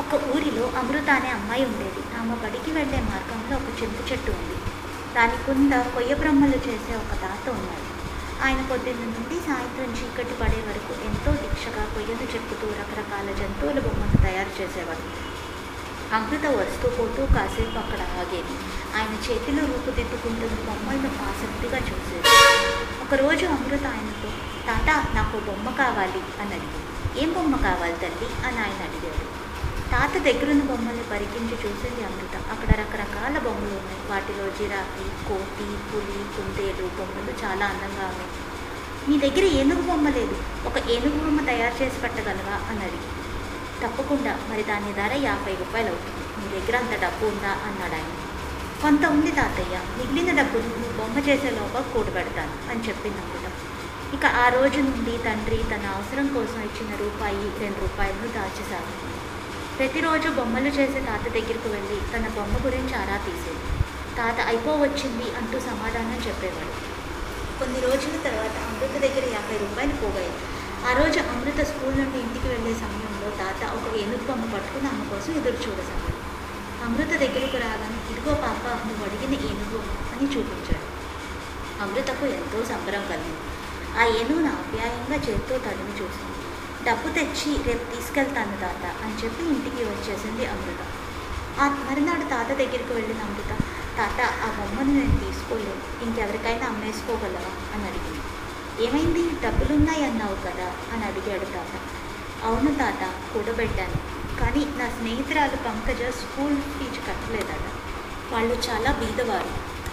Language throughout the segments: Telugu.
ఒక ఊరిలో అమృత అనే అమ్మాయి ఉండేది. ఆమె బడికి వెళ్లే మార్గంలో ఒక చింత చెట్టు ఉంది. దాని కింద కొయ్య బ్రహ్మలు చేసే ఒక తాత ఉన్నాడు. ఆయన పొద్దున్న నుండి సాయంత్రం చీకటి పడే వరకు ఎంతో దీక్షగా కొయ్యను చెక్కుతూ రకరకాల జంతువుల బొమ్మను తయారు చేసేవాడు. అమృత వస్తూ పోతూ కాసేపు అక్కడ ఆగేది. ఆయన చేతిలో రూపుదిద్దుకుంటున్న బొమ్మలను ఆసక్తిగా చూసేది. ఒకరోజు అమృత ఆయనతో, తాత, నాకు బొమ్మ కావాలి అని అడిగింది. ఏం బొమ్మ కావాలి తల్లి అని ఆయన అడిగాడు. తాత దగ్గరున్న బొమ్మల్ని పరికించి చూసింది అమృత. అక్కడ రకరకాల బొమ్మలు ఉన్నాయి. వాటిలో జిరాఫీ, కోతి, పులి, కుందేలు బొమ్మలు చాలా అందంగా ఉన్నాయి. నీ దగ్గర ఏనుగు బొమ్మ లేదు, ఒక ఏనుగు బొమ్మ తయారు చేసి పెట్టగలవా అని అడిగి. తప్పకుండా, మరి దాని ధర 50 రూపాయలు అవుతుంది. నీ దగ్గర అంత డబ్బు ఉందా అన్నాడు ఆయన. కొంత ఉంది తాతయ్య, మిగిలిన డబ్బును నువ్వు బొమ్మ చేసేలోగా కూడబెడతాను అని చెప్పింది అమృత. ఇక ఆ రోజు నుండి తండ్రి తన అవసరం కోసం ఇచ్చిన రూపాయి 2 రూపాయలను దాచిసాగింది. ప్రతిరోజు బొమ్మలు చేసే తాత దగ్గరికి వెళ్ళి తన బొమ్మ గురించి ఆరా తీసేది. తాత అయిపోవచ్చింది అంటూ సమాధానం చెప్పేవాడు. కొన్ని రోజుల తర్వాత అమృత దగ్గర 50 రూపాయలు పోగాయి. ఆ రోజు అమృత స్కూల్ నుండి ఇంటికి వెళ్ళే సమయంలో తాత ఒక ఏనుగు బొమ్మ పట్టుకుని ఆమె కోసం ఎదురు చూడసాగాడు. అమృత దగ్గరకు రాగానే, ఇదిగో పాప, నువ్వు అడిగిన ఏనుగు అని చూపించాడు. అమృతకు ఎంతో సంబరం కలిగింది. ఆ ఏనుగును ఆప్యాయంగా చేత్తో తడిమి చూసింది. డబ్బు తెచ్చి రేపు తీసుకెళ్తాను తాత అని చెప్పి ఇంటికి వచ్చేసింది అమృత. ఆ మరునాడు తాత దగ్గరికి వెళ్ళిన అమృత, తాత, ఆ బొమ్మను నేను తీసుకోలేను, ఇంకెవరికైనా అమ్మేసుకోగలవా అని అడిగింది. ఏమైంది, డబ్బులున్నాయి అన్నావు కదా అని అడిగాడు తాత. అవును తాత, కూడబెట్టాను, కానీ నా స్నేహితురాలు పంకజ స్కూల్ ఫీజు కట్టలేదట. వాళ్ళు చాలా బీదవారు.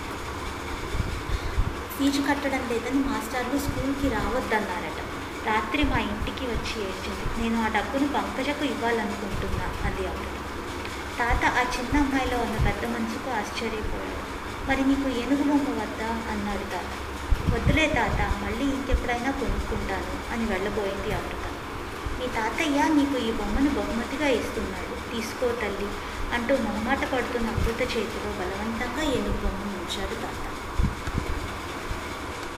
ఫీజు కట్టడం లేదని మాస్టర్లు స్కూల్కి రావద్దన్నారట. రాత్రి మా ఇంటికి వచ్చి ఏడ్చింది. నేను ఆ డబ్బును పంకజకు ఇవ్వాలనుకుంటున్నా అంది అమృత. తాత ఆ చిన్న అమ్మాయిలో ఉన్న పెద్ద మనసుకు ఆశ్చర్యపోయాడు. మరి నీకు ఏనుగు బొమ్మ వద్దా అన్నాడు తాత. వద్దులే తాత, మళ్ళీ ఇంకెప్పుడైనా కొనుక్కుంటాను అని వెళ్ళబోయింది అమృత. మీ తాతయ్య నీకు ఈ బొమ్మను బహుమతిగా ఇస్తున్నాడు, తీసుకో తల్లి అంటూ మొహమాట పడుతున్న అమృత చేతిలో బలవంతంగా ఏనుగు బొమ్మను ఉంచాడు తాత.